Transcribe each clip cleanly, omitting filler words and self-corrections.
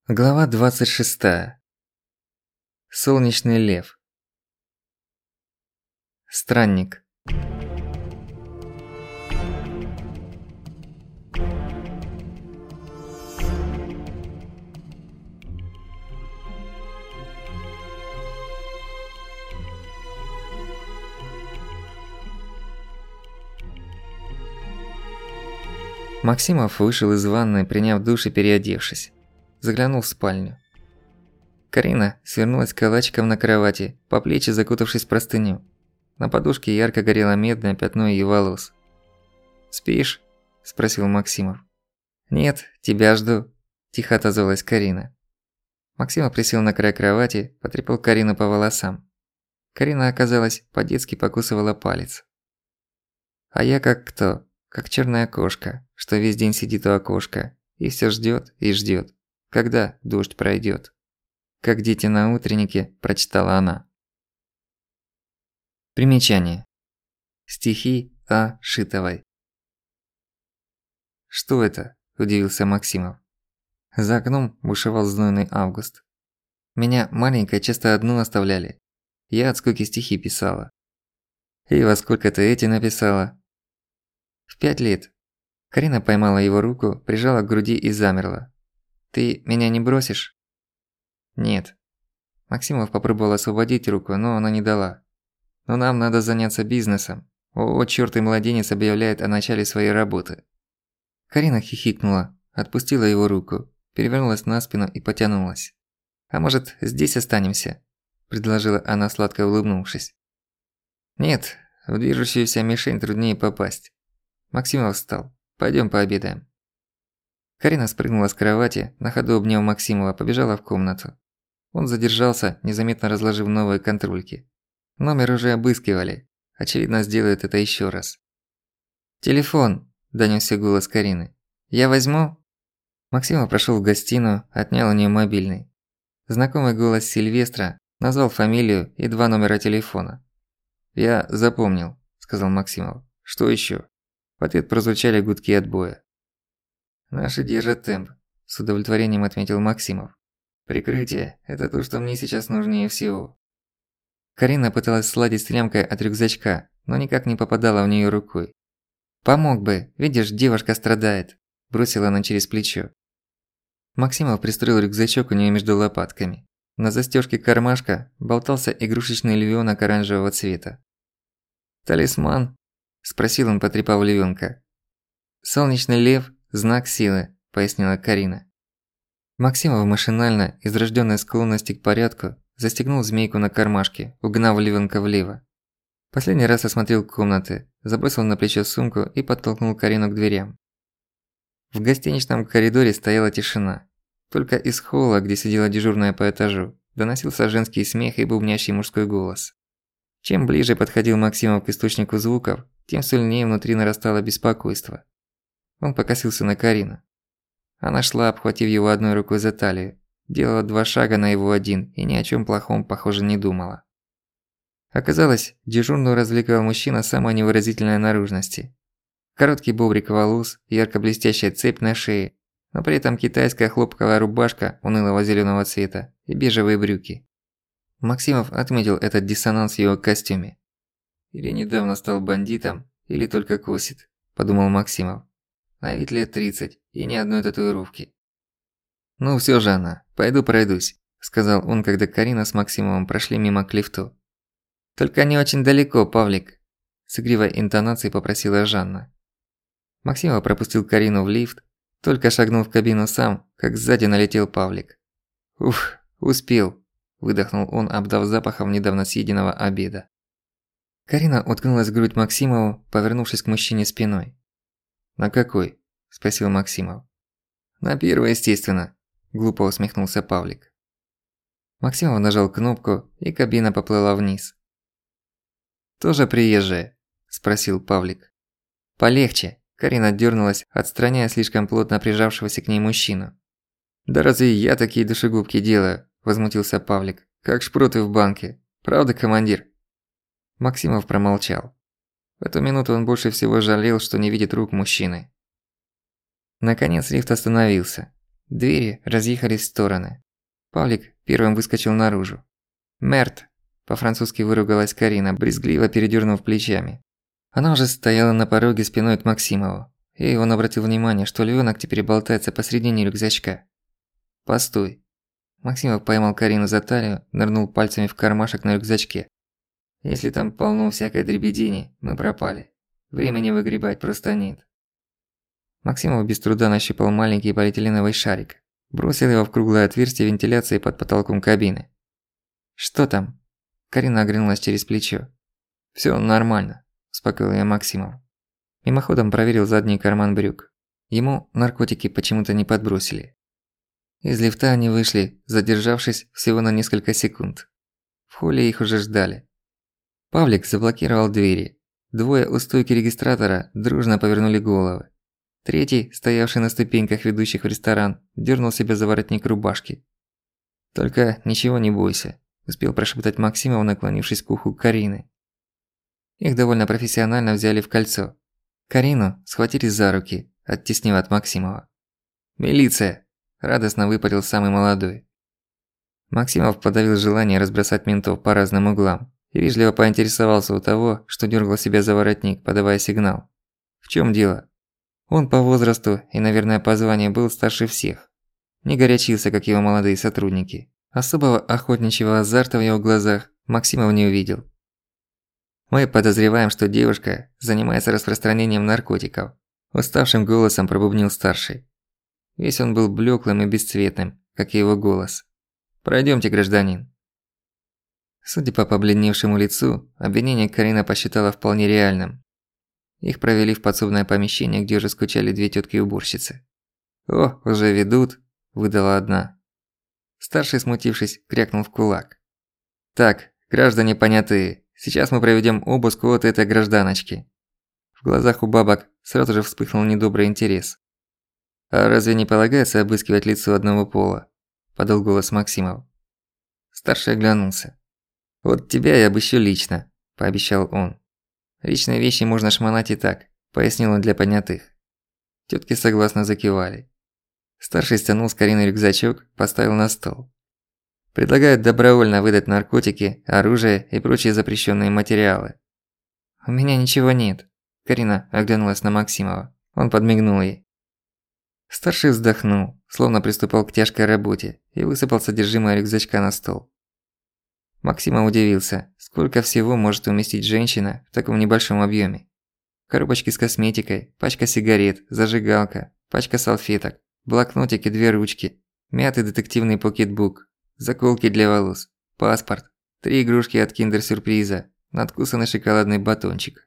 Глава 26. Солнечный лев. Странник. Максимов вышел из ванной, приняв душ и переодевшись. Заглянул в спальню. Карина свернулась калачиком на кровати, по плечи закутавшись в простыню. На подушке ярко горело медное пятно её волос. «Спишь?» – спросил Максимов. «Нет, тебя жду», – тихо отозвалась Карина. Максимов присел на край кровати, потрепал Карину по волосам. Карина, оказалось, по-детски покусывала палец. «А я как кто? Как чёрная кошка, что весь день сидит у окошка и всё ждёт и ждёт. Когда дождь пройдёт?» Как дети на утреннике, прочитала она. Примечание. Стихи А. Шитовой. «Что это?» – удивился Максимов. За окном бушевал знойный август. Меня маленькой часто одну оставляли. Я от скуки стихи писала. «И во сколько ты эти написала?» «В 5 лет». Карина поймала его руку, прижала к груди и замерла. «Ты меня не бросишь?» «Нет». Максимов попробовал освободить руку, но она не дала. «Но нам надо заняться бизнесом. О, чёртый младенец объявляет о начале своей работы». Карина хихикнула, отпустила его руку, перевернулась на спину и потянулась. «А может, здесь останемся?» – предложила она, сладко улыбнувшись. «Нет, в движущуюся мишень труднее попасть». Максимов встал. «Пойдём пообедаем». Карина спрыгнула с кровати, на ходу обняв Максимова, побежала в комнату. Он задержался, незаметно разложив новые контрольки. Номер уже обыскивали. Очевидно, сделают это ещё раз. «Телефон!» – донёсся голос Карины. «Я возьму?» Максимов прошёл в гостиную, отнял у неё мобильный. Знакомый голос Сильвестра назвал фамилию и 2 номера телефона. «Я запомнил», – сказал Максимов. «Что ещё?» В ответ прозвучали гудки отбоя. «Наши держат темп», – с удовлетворением отметил Максимов. «Прикрытие – это то, что мне сейчас нужнее всего». Карина пыталась сладить с трямкой от рюкзачка, но никак не попадала в неё рукой. «Помог бы, видишь, девушка страдает», – бросила она через плечо. Максимов пристроил рюкзачок у неё между лопатками. На застёжке кармашка болтался игрушечный львёнок оранжевого цвета. «Талисман?» – спросил он, потрепав львёнка. «Солнечный лев – знак силы», – пояснила Карина. Максимов машинально, из врождённой склонности к порядку, застегнул змейку на кармашке, угнав львёнка влево. Последний раз осмотрел комнаты, забросил на плечо сумку и подтолкнул Карину к дверям. В гостиничном коридоре стояла тишина. Только из холла, где сидела дежурная по этажу, доносился женский смех и бубнящий мужской голос. Чем ближе подходил Максимов к источнику звуков, тем сильнее внутри нарастало беспокойство. Он покосился на Карину. Она шла, обхватив его одной рукой за талию, делала 2 шага на его один и ни о чём плохом, похоже, не думала. Оказалось, дежурную развлекал мужчина самой невыразительной наружности. Короткий бобрик волос, ярко блестящая цепь на шее, но при этом китайская хлопковая рубашка унылого зелёного цвета и бежевые брюки. Максимов отметил этот диссонанс в его костюме. «Или недавно стал бандитом, или только косит», – подумал Максимов. «На вид лет 30 и ни одной татуировки». «Ну всё же она, пойду пройдусь», – сказал он, когда Карина с Максимовым прошли мимо к лифту. «Только не очень далеко, Павлик», – с игривой интонацией попросила Жанна. Максимов пропустил Карину в лифт, только шагнул в кабину сам, как сзади налетел Павлик. «Уф, успел», – выдохнул он, обдав запахом недавно съеденного обеда. Карина уткнулась в грудь Максимову, повернувшись к мужчине спиной. «На какой?» – спросил Максимов. «На первый, естественно», – глупо усмехнулся Павлик. Максимов нажал кнопку, и кабина поплыла вниз. «Тоже приезжая?» – спросил Павлик. «Полегче», – Карина дёрнулась, отстраняя слишком плотно прижавшегося к ней мужчину. «Да разве я такие душегубки делаю?» – возмутился Павлик. «Как шпроты в банке. Правда, командир?» Максимов промолчал. В эту минуту он больше всего жалел, что не видит рук мужчины. Наконец лифт остановился. Двери разъехались в стороны. Павлик первым выскочил наружу. «Мерт!» – по-французски выругалась Карина, брезгливо передёрнув плечами. Она уже стояла на пороге спиной к Максимову, и он обратил внимание, что львёнок теперь болтается посредине рюкзачка. «Постой!» Максимов поймал Карину за талию, нырнул пальцами в кармашек на рюкзачке. «Если там полно всякой дребедени, мы пропали. Времени выгребать просто нет». Максимов без труда нащупал маленький полиэтиленовый шарик, бросил его в круглое отверстие вентиляции под потолком кабины. «Что там?» Карина оглянулась через плечо. «Всё нормально», – успокоил её Максимов. Мимоходом проверил задний карман брюк. Ему наркотики почему-то не подбросили. Из лифта они вышли, задержавшись всего на несколько секунд. В холле их уже ждали. Павлик заблокировал двери. Двое у стойки регистратора дружно повернули головы. Третий, стоявший на ступеньках, ведущих в ресторан, дёрнул себя за воротник рубашки. «Только ничего не бойся», – успел прошептать Максимов, наклонившись к уху Карины. Их довольно профессионально взяли в кольцо. Карину схватили за руки, оттеснив от Максимова. «Милиция!» – радостно выпалил самый молодой. Максимов подавил желание разбросать ментов по разным углам и вежливо поинтересовался у того, что дёргал себя за воротник, подавая сигнал. «В чём дело?» Он по возрасту и, наверное, по званию был старше всех. Не горячился, как его молодые сотрудники. Особого охотничьего азарта в его глазах Максимов не увидел. «Мы подозреваем, что девушка занимается распространением наркотиков», – уставшим голосом пробубнил старший. Весь он был блёклым и бесцветным, как и его голос. «Пройдёмте, гражданин». Судя по побледневшему лицу, обвинение Карина посчитала вполне реальным. Их провели в подсобное помещение, где уже скучали две тётки-уборщицы. «О, уже ведут», – выдала одна. Старший, смутившись, крякнул в кулак. «Так, граждане понятые, сейчас мы проведём обыск вот этой гражданочки». В глазах у бабок сразу же вспыхнул недобрый интерес. «А разве не полагается обыскивать лицо одного пола?» – подал голос Максимов. Старший оглянулся. «Вот тебя я обыщу лично», – пообещал он. «Личные вещи можно шмонать и так», – пояснил он для понятых. Тётки согласно закивали. Старший стянул с Карины рюкзачок, поставил на стол. «Предлагают добровольно выдать наркотики, оружие и прочие запрещенные материалы». «У меня ничего нет», – Карина оглянулась на Максимова. Он подмигнул ей. Старший вздохнул, словно приступал к тяжкой работе, и высыпал содержимое рюкзачка на стол. Максимов удивился, сколько всего может уместить женщина в таком небольшом объёме. Коробочки с косметикой, пачка сигарет, зажигалка, пачка салфеток, блокнотики, 2 ручки, мятый детективный покетбук, заколки для волос, паспорт, 3 игрушки от киндер-сюрприза, надкусанный шоколадный батончик.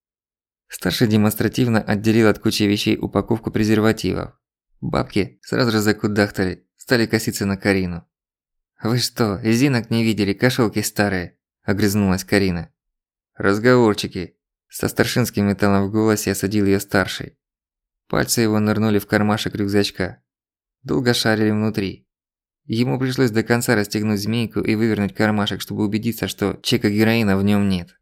Старший демонстративно отделил от кучи вещей упаковку презервативов. Бабки сразу же закудахтали, стали коситься на Карину. «Вы что, резинок не видели, кошелки старые?» – огрызнулась Карина. «Разговорчики!» – со старшинским металлом в голосе осадил её старший. Пальцы его нырнули в кармашек рюкзачка. Долго шарили внутри. Ему пришлось до конца расстегнуть змейку и вывернуть кармашек, чтобы убедиться, что чека героина в нём нет.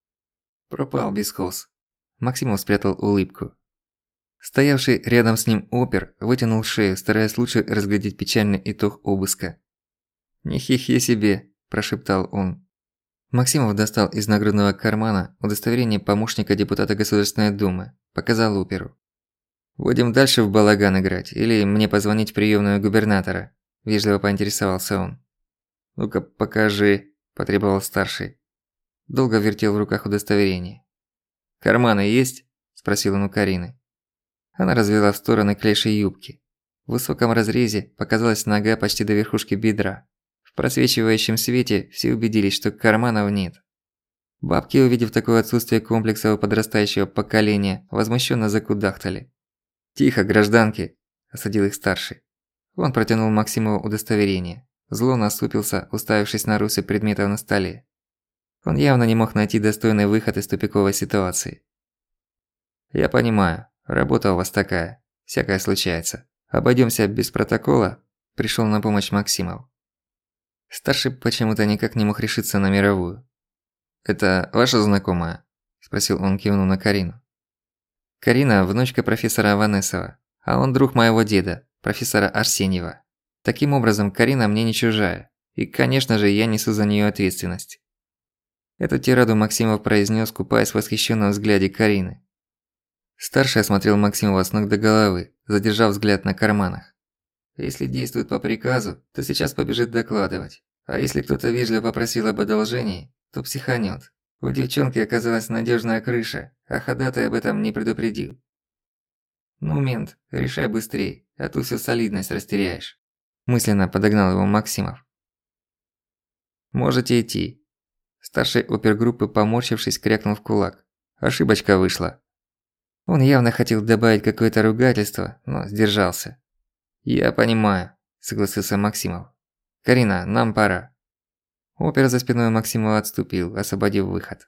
«Пропал бесхоз». Максимов спрятал улыбку. Стоявший рядом с ним опер вытянул шею, стараясь лучше разглядеть печальный итог обыска. «Не хихи себе», – прошептал он. Максимов достал из нагрудного кармана удостоверение помощника депутата Государственной Думы, показал оперу. «Будем дальше в балаган играть или мне позвонить в приёмную губернатора?» – вежливо поинтересовался он. «Ну-ка, покажи», – потребовал старший. Долго вертел в руках удостоверение. «Карманы есть?» – спросил он у Карины. Она развела в стороны клеши юбки. В высоком разрезе показалась нога почти до верхушки бедра. В просвечивающем свете все убедились, что карманов нет. Бабки, увидев такое отсутствие комплекса у подрастающего поколения, возмущенно закудахтали. «Тихо, гражданки!» – осадил их старший. Он протянул Максимову удостоверение. Зло насупился, уставившись на русы предметов на столе. Он явно не мог найти достойный выход из тупиковой ситуации. «Я понимаю, работа у вас такая, всякое случается. Обойдёмся без протокола», – пришёл на помощь Максимов. Старший почему-то никак не мог решиться на мировую. «Это ваша знакомая?» – спросил он, кивнув на Карину. «Карина – внучка профессора Аванесова, а он друг моего деда», профессора Арсеньева. Таким образом, Карина мне не чужая. И, конечно же, я несу за неё ответственность. Эту тираду Максимов произнёс, купаясь в восхищенном взгляде Карины. Старший осмотрел Максимова с ног до головы, задержав взгляд на карманах. Если действует по приказу, то сейчас побежит докладывать. А если кто-то вежливо попросил об одолжении, то психанёт. У девчонки оказалась надёжная крыша, а ходатай об этом не предупредил. Ну, мент, решай быстрей, а то всю солидность растеряешь. Мысленно подогнал его Максимов. Можете идти. Старший опергруппы, поморщившись, крякнул в кулак. Ошибочка вышла. Он явно хотел добавить какое-то ругательство, но сдержался. «Я понимаю», – согласился Максимов. «Карина, нам пора». Опер за спиной Максимова отступил, освободив выход.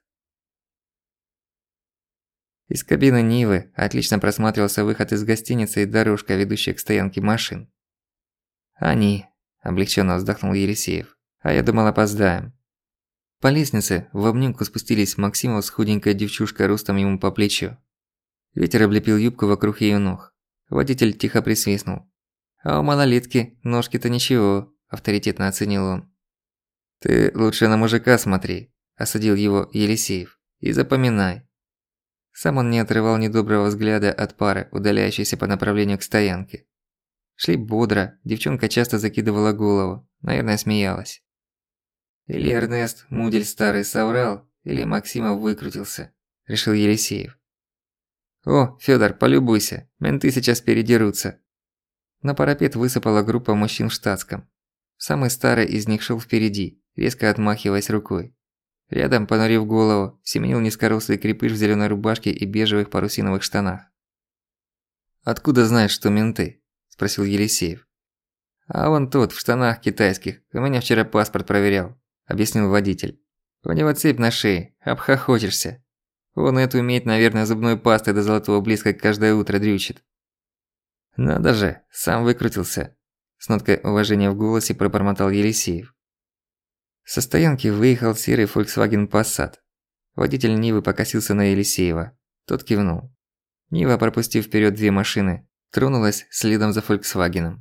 Из кабины Нивы отлично просматривался выход из гостиницы и дорожка, ведущая к стоянке машин. «Они», – облегчённо вздохнул Елисеев, – «а я думал, опоздаем». По лестнице в обнимку спустились Максимов с худенькой девчушкой ростом ему по плечу. Ветер облепил юбку вокруг её ног. Водитель тихо присвистнул. «А у малолетки ножки-то ничего», – авторитетно оценил он. «Ты лучше на мужика смотри», – осадил его Елисеев, – «и запоминай». Сам он не отрывал недоброго взгляда от пары, удаляющейся по направлению к стоянке. Шли бодро, девчонка часто закидывала голову, наверное, смеялась. Или Эрнест, мудель старый, соврал, или Максимов выкрутился, решил Елисеев. «О, Фёдор, полюбуйся, менты сейчас передерутся». На парапет высыпала группа мужчин в штатском. Самый старый из них шёл впереди, резко отмахиваясь рукой. Рядом, понурив голову, семенил низкорослый крепыш в зелёной рубашке и бежевых парусиновых штанах. «Откуда знаешь, что менты?» – спросил Елисеев. «А вон тот, в штанах китайских, у меня вчера паспорт проверял», – объяснил водитель. «У него цепь на шее, обхохочешься. Он эту умеет, наверное, зубной пастой до золотого блеска каждое утро дрючит». «Надо же, сам выкрутился», – с ноткой уважения в голосе пробормотал Елисеев. Со стоянки выехал серый Volkswagen Passat. Водитель Нивы покосился на Елисеева. Тот кивнул. Нива, пропустив вперёд 2 машины, тронулась следом за Volkswagen'ом.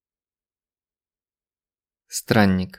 Странник.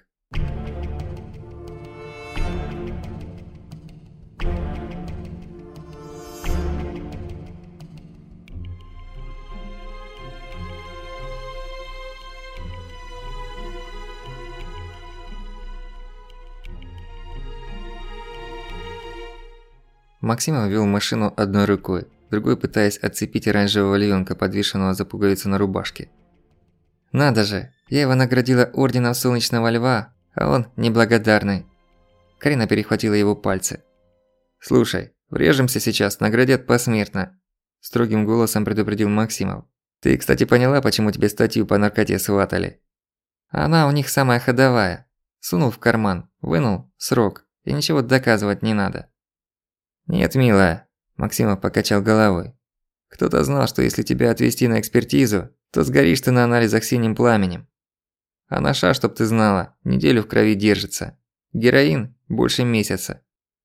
Максимов вёл машину одной рукой, другой пытаясь отцепить оранжевого львёнка, подвешенного за пуговицу на рубашке. «Надо же, я его наградила орденом Солнечного Льва, а он неблагодарный». Карина перехватила его пальцы. «Слушай, врежемся сейчас, наградят посмертно», – строгим голосом предупредил Максимов. «Ты, кстати, поняла, почему тебе статью по наркоте сватали?» «Она у них самая ходовая. Сунул в карман, вынул – срок, и ничего доказывать не надо». «Нет, милая», – Максимов покачал головой. «Кто-то знал, что если тебя отвезти на экспертизу, то сгоришь ты на анализах синим пламенем. А наша, чтоб ты знала, неделю в крови держится. Героин – больше месяца».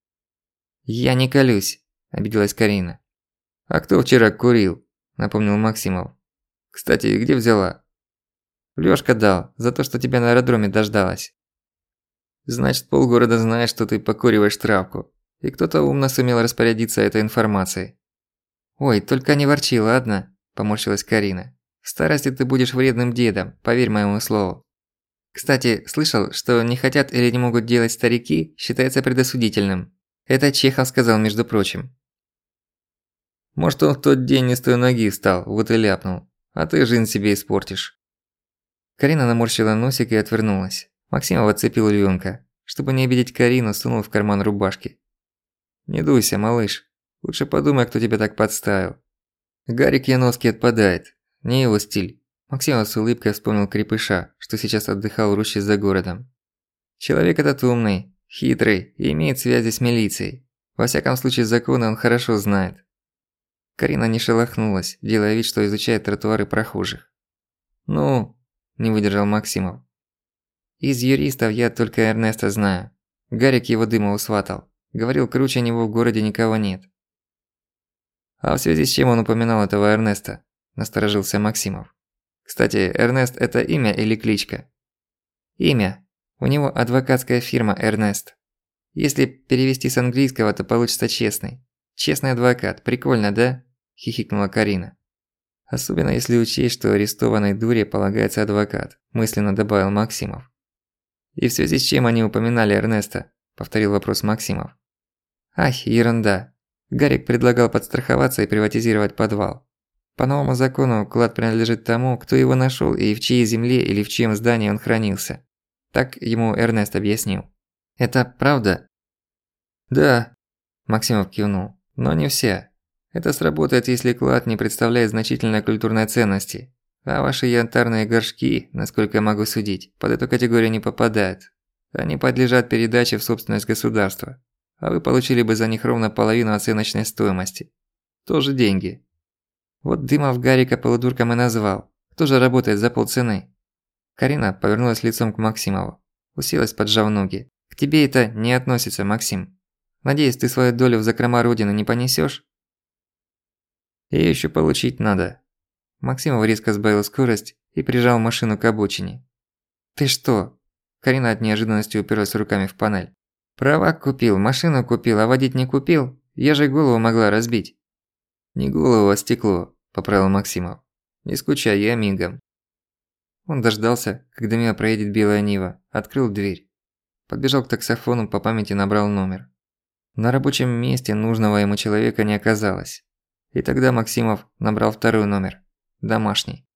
«Я не колюсь», – обиделась Карина. «А кто вчера курил?» – напомнил Максимов. «Кстати, где взяла?» «Лёшка дал, за то, что тебя на аэродроме дождалась». «Значит, полгорода знает, что ты покуриваешь травку. И кто-то умно сумел распорядиться этой информацией». «Ой, только не ворчи, ладно?» – поморщилась Карина. «В старости ты будешь вредным дедом, поверь моему слову. Кстати, слышал, что не хотят или не могут делать старики, считается предосудительным. Это Чехов сказал, между прочим». «Может, он в тот день не с той ноги встал, вот и ляпнул. А ты жизнь себе испортишь». Карина наморщила носик и отвернулась. Максимов отцепил львёнка. Чтобы не обидеть Карину, сунул в карман рубашки. «Не дуйся, малыш. Лучше подумай, кто тебя так подставил. Гарик Яновский отпадает. Не его стиль». Максимов с улыбкой вспомнил крепыша, что сейчас отдыхал в роще за городом. «Человек этот умный, хитрый и имеет связи с милицией. Во всяком случае, законы он хорошо знает». Карина не шелохнулась, делая вид, что изучает тротуары прохожих. «Ну?» – не выдержал Максимов. «Из юристов я только Эрнеста знаю. Гарик его дыма усватал. Говорил, круче него в городе никого нет». «А в связи с чем он упоминал этого Эрнеста?» – насторожился Максимов. Кстати, Эрнест – это имя или кличка? Имя. У него адвокатская фирма Эрнест. Если перевести с английского, то получится честный. Честный адвокат. Прикольно, да? Хихикнула Карина. Особенно если учесть, что арестованной дуре полагается адвокат, мысленно добавил Максимов. И в связи с чем они упоминали Эрнеста? Повторил вопрос Максимов. Ах, ерунда. Гарик предлагал подстраховаться и приватизировать подвал. По новому закону клад принадлежит тому, кто его нашёл и в чьей земле или в чьем здании он хранился. Так ему Эрнест объяснил. Это правда? Да, Максимов кивнул. Но не вся. Это сработает, если клад не представляет значительной культурной ценности. А ваши янтарные горшки, насколько я могу судить, под эту категорию не попадают. Они подлежат передаче в собственность государства. А вы получили бы за них ровно половину оценочной стоимости. Тоже деньги. Вот Дымов Гарика полудурком и назвал. Кто же работает за полцены? Карина повернулась лицом к Максимову. Уселась, поджав ноги. К тебе это не относится, Максим. Надеюсь, ты свою долю в закрома Родины не понесёшь? Её ещё получить надо. Максимов резко сбавил скорость и прижал машину к обочине. Ты что? Карина от неожиданности уперлась руками в панель. Права купил, машину купил, а водить не купил? Я же голову могла разбить. Не голову, а стекло, поправил Максимов. Не скучай, я мигом. Он дождался, когда мимо проедет белая Нива, открыл дверь. Подбежал к таксофону, по памяти набрал номер. На рабочем месте нужного ему человека не оказалось. И тогда Максимов набрал второй номер, домашний.